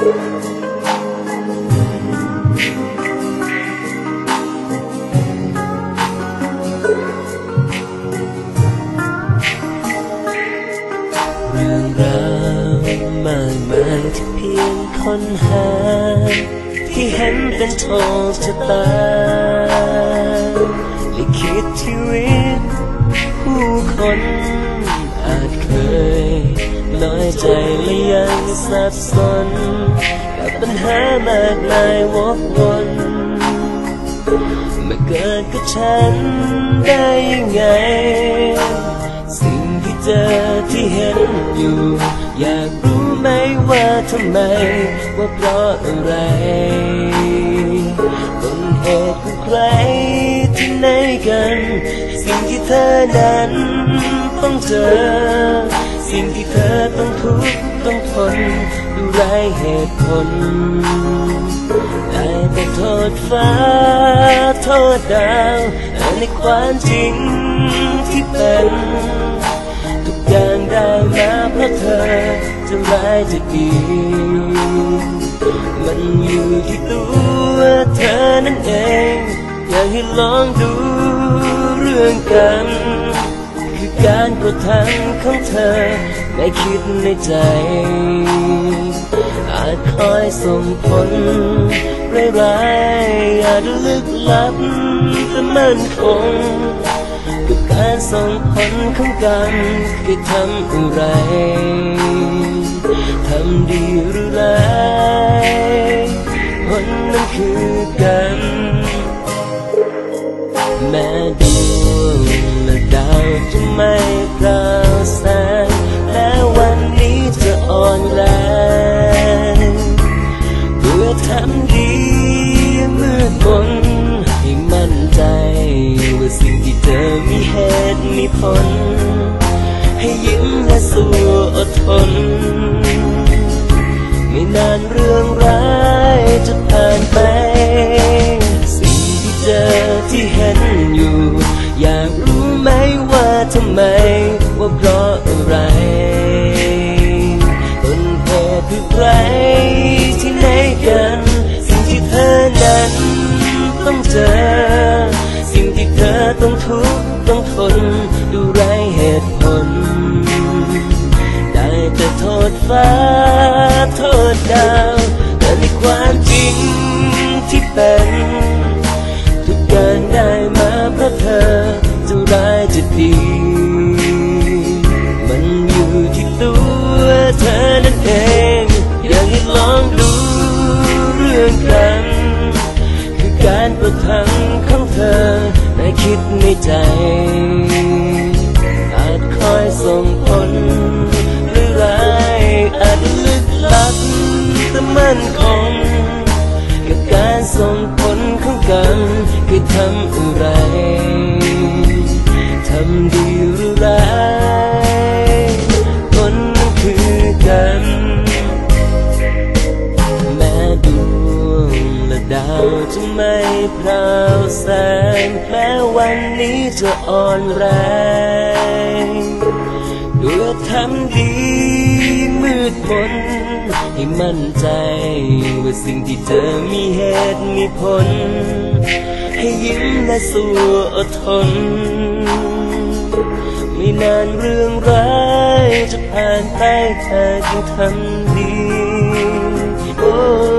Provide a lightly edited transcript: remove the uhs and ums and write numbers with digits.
เรื่องราวมากมายที่เพียงค้นหาที่เห็นเป็นโชคชะตาลิขิตชีวิตผู้คนอาจเคยน้อยใจและยังสับสนกับปัญหามากมายวกวนมาเกิดกับฉันได้ยังไงสิ่งที่เจอที่เห็นอยู่อยากรู้ไหมว่าทำไมว่าเพราะอะไรต้นเหตุของใครที่ไหนกันสิ่งที่เธอนั้นต้องเจอสิ่งที่เธอต้องทุกข์ต้องทนดูไร้เหตุผลได้แต่โทษฟ้าโทษดาวในความจริงที่เป็นทุกอย่างได้มาเพราะเธอจะร้ายจะดีมันอยู่ที่ตัวเธอนั่นเองอยากให้ลองดูเรื่องกันคือการกระทำของเธอไม่คิดในใจอาจคอยส่งผลร้ายๆอาจลึกลับแต่มั่นคงกับการส่งผลของกันคือทำอะไรทำดีหรือร้ายผลนั้นคือกันแม้ดวงและดาวจะไม่พราวแสงแม้วันนี้จะอ่อนแรงเพื่อทำดีมืดมนให้มั่นใจว่าสิ่งที่เธอมีเหตุมีผลให้ยิ้มและสู้อดทนไม่นานเรื่องร้ายจะผ่านไปสิ่งที่เจอที่เห็นอยู่อยากรู้ไหมว่าทำไมว่าเพราะอะไรต้นเหตุคือใครที่ไหนกันสิ่งที่เธอนั้นต้องเจอสิ่งที่เธอต้องทุกข์ต้องทนดูไร้เหตุผลได้แต่โทษฟ้าโทษดาวแต่ในความจริงที่เป็นทุกอย่างได้มาเพราะเธอจะร้ายจะดีมันอยู่ที่ตัวเธอนั่นเองอยากให้ลองดูเรื่องกันคือการกระทำของเธอได้คิดในใจอาจคอยส่งผลหรือร้ายอาจลึกลับแต่มั่นคงกับการส่งผลของกันคือทำอะไรทำดีหรือร้ายผลนั้นคือกันแม้ดวงและดาวจะไม่พราวแสงแม้วันนี้จะอ่อนแรงด้วยทำดีมืดมนให้มั่นใจว่าสิ่งที่เธอมีเหตุมีผลให้ยิ้มและสู้อดทนไม่นานเรื่องร้ายจะผ่านไปเธอจึงทำดีโอ้